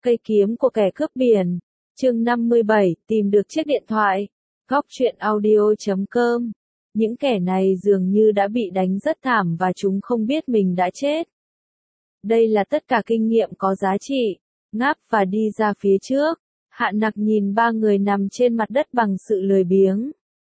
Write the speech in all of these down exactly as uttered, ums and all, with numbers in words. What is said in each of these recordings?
Cây kiếm của kẻ cướp biển. Chương năm mươi bảy, tìm được chiếc điện thoại. Góc truyện audio chấm com. Những kẻ này dường như đã bị đánh rất thảm và chúng không biết mình đã chết. Đây là tất cả kinh nghiệm có giá trị. Ngáp và đi ra phía trước. Hạ Nặc nhìn ba người nằm trên mặt đất bằng sự lười biếng.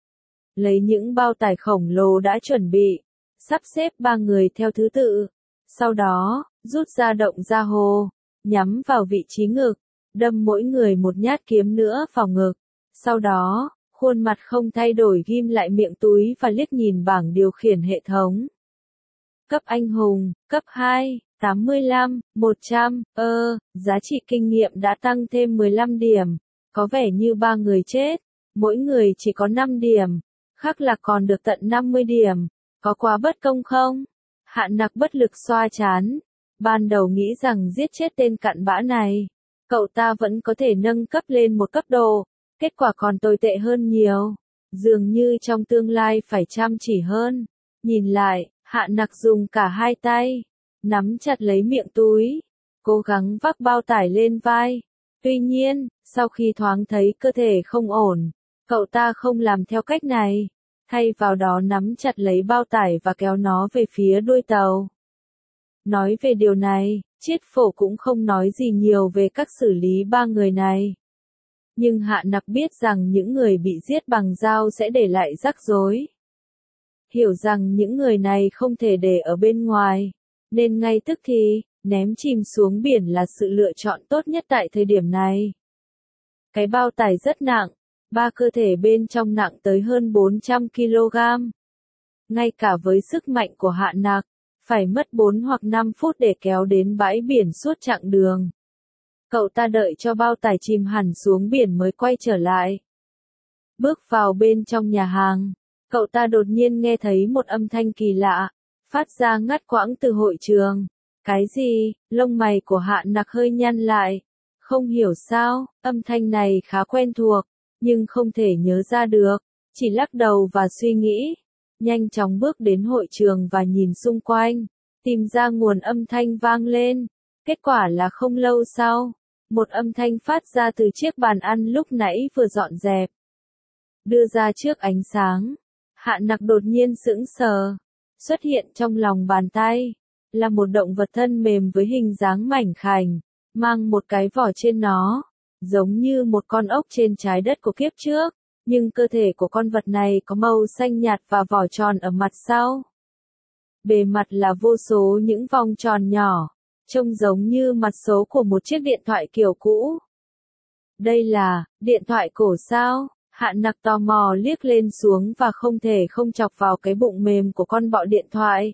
Lấy những bao tải khổng lồ đã chuẩn bị. Sắp xếp ba người theo thứ tự. Sau đó, rút ra động ra hồ. Nhắm vào vị trí ngực. Đâm mỗi người một nhát kiếm nữa vào ngực. Sau đó, khuôn mặt không thay đổi ghim lại miệng túi và liếc nhìn bảng điều khiển hệ thống. Cấp anh hùng, cấp hai, tám mươi lăm, một trăm, ơ, giá trị kinh nghiệm đã tăng thêm mười lăm điểm. Có vẻ như ba người chết, mỗi người chỉ có năm điểm. Khắc Lạc còn được tận năm mươi điểm. Có quá bất công không? Hạ Nặc bất lực xoa trán. Ban đầu nghĩ rằng giết chết tên cặn bã này, cậu ta vẫn có thể nâng cấp lên một cấp độ, kết quả còn tồi tệ hơn nhiều. Dường như trong tương lai phải chăm chỉ hơn. Nhìn lại, Hạ Nặc dùng cả hai tay, nắm chặt lấy miệng túi, cố gắng vác bao tải lên vai. Tuy nhiên, sau khi thoáng thấy cơ thể không ổn, cậu ta không làm theo cách này, thay vào đó nắm chặt lấy bao tải và kéo nó về phía đuôi tàu. Nói về điều này, Chiết Phổ cũng không nói gì nhiều về cách xử lý ba người này. Nhưng Hạ Nặc biết rằng những người bị giết bằng dao sẽ để lại rắc rối. Hiểu rằng những người này không thể để ở bên ngoài, nên ngay tức thì, ném chìm xuống biển là sự lựa chọn tốt nhất tại thời điểm này. Cái bao tải rất nặng, ba cơ thể bên trong nặng tới hơn bốn trăm ki lô gam. Ngay cả với sức mạnh của Hạ Nặc, phải mất bốn hoặc năm phút để kéo đến bãi biển suốt chặng đường. Cậu ta đợi cho bao tải chìm hẳn xuống biển mới quay trở lại. Bước vào bên trong nhà hàng, cậu ta đột nhiên nghe thấy một âm thanh kỳ lạ, phát ra ngắt quãng từ hội trường. Cái gì? Lông mày của Hạ Nặc hơi nhăn lại. Không hiểu sao, âm thanh này khá quen thuộc, nhưng không thể nhớ ra được, chỉ lắc đầu và suy nghĩ. Nhanh chóng bước đến hội trường và nhìn xung quanh, tìm ra nguồn âm thanh vang lên. Kết quả là không lâu sau, một âm thanh phát ra từ chiếc bàn ăn lúc nãy vừa dọn dẹp. Đưa ra trước ánh sáng, Hạ Nặc đột nhiên sững sờ. Xuất hiện trong lòng bàn tay, là một động vật thân mềm với hình dáng mảnh khảnh, mang một cái vỏ trên nó, giống như một con ốc trên trái đất của kiếp trước. Nhưng cơ thể của con vật này có màu xanh nhạt và vỏ tròn ở mặt sau. Bề mặt là vô số những vòng tròn nhỏ, trông giống như mặt số của một chiếc điện thoại kiểu cũ. Đây là, điện thoại cổ sao? Hạ Nặc tò mò liếc lên xuống và không thể không chọc vào cái bụng mềm của con bọ điện thoại.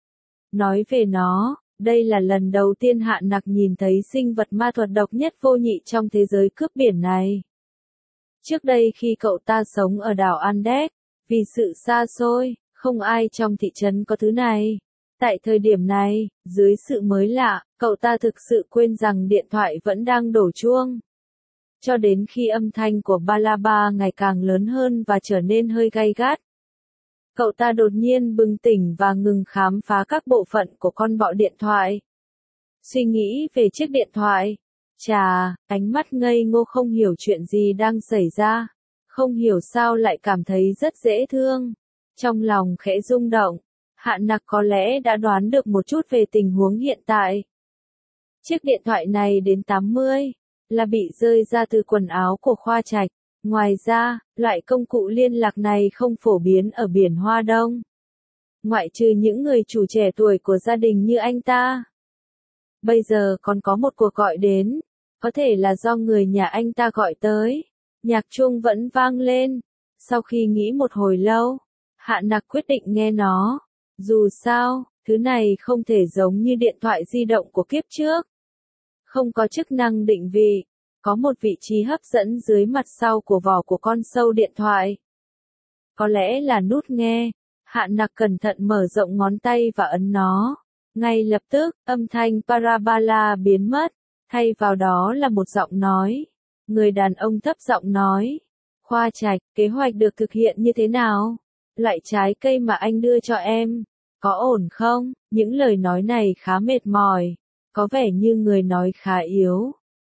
Nói về nó, đây là lần đầu tiên Hạ Nặc nhìn thấy sinh vật ma thuật độc nhất vô nhị trong thế giới cướp biển này. Trước đây khi cậu ta sống ở đảo Andes, vì sự xa xôi, không ai trong thị trấn có thứ này. Tại thời điểm này, dưới sự mới lạ, cậu ta thực sự quên rằng điện thoại vẫn đang đổ chuông. Cho đến khi âm thanh của Balaba ngày càng lớn hơn và trở nên hơi gay gắt. Cậu ta đột nhiên bừng tỉnh và ngừng khám phá các bộ phận của con bọ điện thoại. Suy nghĩ về chiếc điện thoại. Chà, ánh mắt ngây ngô không hiểu chuyện gì đang xảy ra, không hiểu sao lại cảm thấy rất dễ thương. Trong lòng khẽ rung động, Hạ Nặc có lẽ đã đoán được một chút về tình huống hiện tại. Chiếc điện thoại này đến tám mươi, là bị rơi ra từ quần áo của Khoa Trạch. Ngoài ra, loại công cụ liên lạc này không phổ biến ở biển Hoa Đông. Ngoại trừ những người chủ trẻ tuổi của gia đình như anh ta. Bây giờ còn có một cuộc gọi đến. Có thể là do người nhà anh ta gọi tới. Nhạc chuông vẫn vang lên. Sau khi nghĩ một hồi lâu, Hạ Nặc quyết định nghe nó. Dù sao, thứ này không thể giống như điện thoại di động của kiếp trước. Không có chức năng định vị. Có một vị trí hấp dẫn dưới mặt sau của vỏ của con sâu điện thoại. Có lẽ là nút nghe. Hạ Nặc cẩn thận mở rộng ngón tay và ấn nó. Ngay lập tức, âm thanh Parabala biến mất. Thay vào đó là một giọng nói. Người đàn ông thấp giọng nói. Khoa Trạch, kế hoạch được thực hiện như thế nào? Loại trái cây mà anh đưa cho em, có ổn không? Những lời nói này khá mệt mỏi. Có vẻ như người nói khá yếu.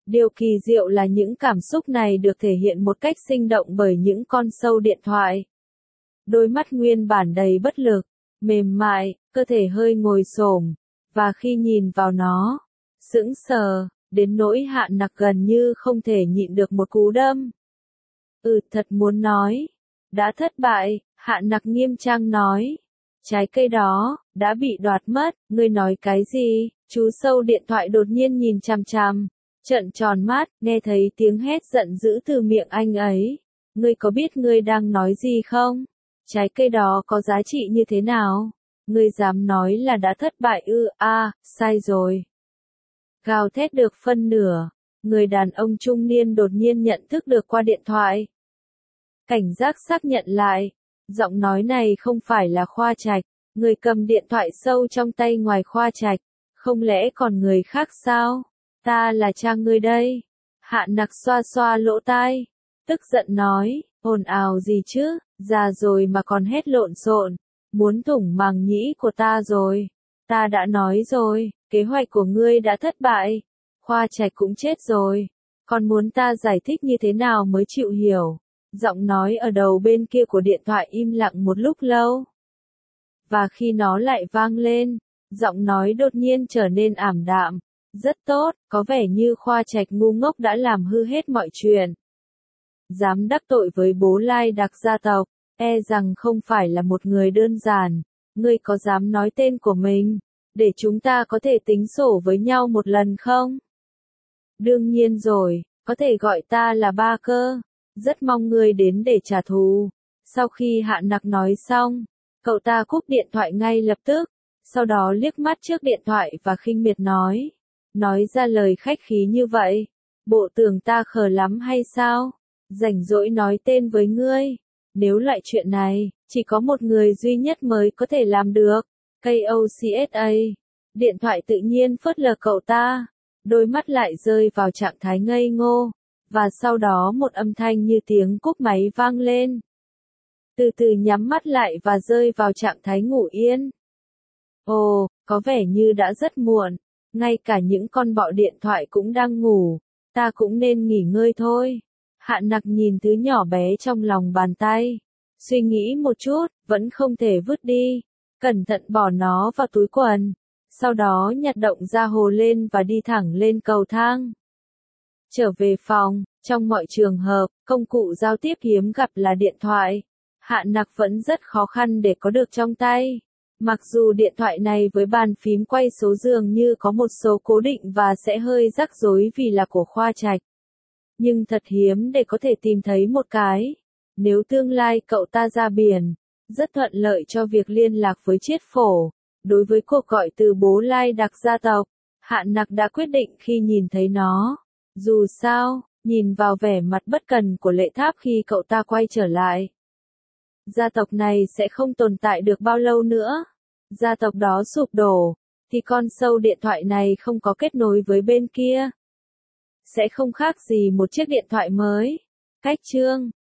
Điều kỳ diệu là những cảm xúc này được thể hiện một cách sinh động bởi những con sâu điện thoại. Đôi mắt nguyên bản đầy bất lực, mềm mại, cơ thể hơi ngồi xổm, và khi nhìn vào nó, sững sờ, đến nỗi Hạn Nặc gần như không thể nhịn được một cú đâm. Ừ, thật muốn nói. Đã thất bại, Hạn Nặc nghiêm trang nói. Trái cây đó, đã bị đoạt mất, ngươi nói cái gì? Chú sâu điện thoại đột nhiên nhìn chằm chằm, trợn tròn mắt, nghe thấy tiếng hét giận dữ từ miệng anh ấy. Ngươi có biết ngươi đang nói gì không? Trái cây đó có giá trị như thế nào? Ngươi dám nói là đã thất bại ư? A, sai rồi. Gào thét được phân nửa, người đàn ông trung niên đột nhiên nhận thức được qua điện thoại. Cảnh giác xác nhận lại, giọng nói này không phải là Khoa Trạch, người cầm điện thoại sâu trong tay ngoài Khoa Trạch, không lẽ còn người khác sao? Ta là cha ngươi đây. Hạn Nặc xoa xoa lỗ tai, tức giận nói, ồn ào gì chứ, già rồi mà còn hét lộn xộn, muốn thủng màng nhĩ của ta rồi. Ta đã nói rồi, kế hoạch của ngươi đã thất bại, Khoa Trạch cũng chết rồi, còn muốn ta giải thích như thế nào mới chịu hiểu? Giọng nói ở đầu bên kia của điện thoại im lặng một lúc lâu. Và khi nó lại vang lên, giọng nói đột nhiên trở nên ảm đạm. Rất tốt, có vẻ như Khoa Trạch ngu ngốc đã làm hư hết mọi chuyện. Dám đắc tội với bố Lai Đặc gia tộc, e rằng không phải là một người đơn giản. Ngươi có dám nói tên của mình, để chúng ta có thể tính sổ với nhau một lần không? Đương nhiên rồi, có thể gọi ta là Ba cơ. Rất mong ngươi đến để trả thù. Sau khi Hạn Nặc nói xong, cậu ta cúp điện thoại ngay lập tức, sau đó liếc mắt trước điện thoại và khinh miệt nói. Nói ra lời khách khí như vậy, bộ tưởng ta khờ lắm hay sao? Rảnh rỗi nói tên với ngươi. Nếu loại chuyện này, chỉ có một người duy nhất mới có thể làm được. ca o xê ét a. Điện thoại tự nhiên phớt lờ cậu ta. Đôi mắt lại rơi vào trạng thái ngây ngô. Và sau đó một âm thanh như tiếng cúp máy vang lên. Từ từ nhắm mắt lại và rơi vào trạng thái ngủ yên. Ồ, có vẻ như đã rất muộn. Ngay cả những con bọ điện thoại cũng đang ngủ. Ta cũng nên nghỉ ngơi thôi. Hạn Nặc nhìn thứ nhỏ bé trong lòng bàn tay. Suy nghĩ một chút, vẫn không thể vứt đi. Cẩn thận bỏ nó vào túi quần. Sau đó nhặt động ra hồ lên và đi thẳng lên cầu thang. Trở về phòng, trong mọi trường hợp, công cụ giao tiếp hiếm gặp là điện thoại. Hạn Nặc vẫn rất khó khăn để có được trong tay. Mặc dù điện thoại này với bàn phím quay số dường như có một số cố định và sẽ hơi rắc rối vì là của Khoa Trạch. Nhưng thật hiếm để có thể tìm thấy một cái. Nếu tương lai cậu ta ra biển, rất thuận lợi cho việc liên lạc với Chiết Phổ. Đối với cuộc gọi từ bố Lai Đặc gia tộc, Hạn Nặc đã quyết định khi nhìn thấy nó. Dù sao, nhìn vào vẻ mặt bất cần của Lệ Tháp khi cậu ta quay trở lại. Gia tộc này sẽ không tồn tại được bao lâu nữa. Gia tộc đó sụp đổ, thì con sâu điện thoại này không có kết nối với bên kia. Sẽ không khác gì một chiếc điện thoại mới. Cách chương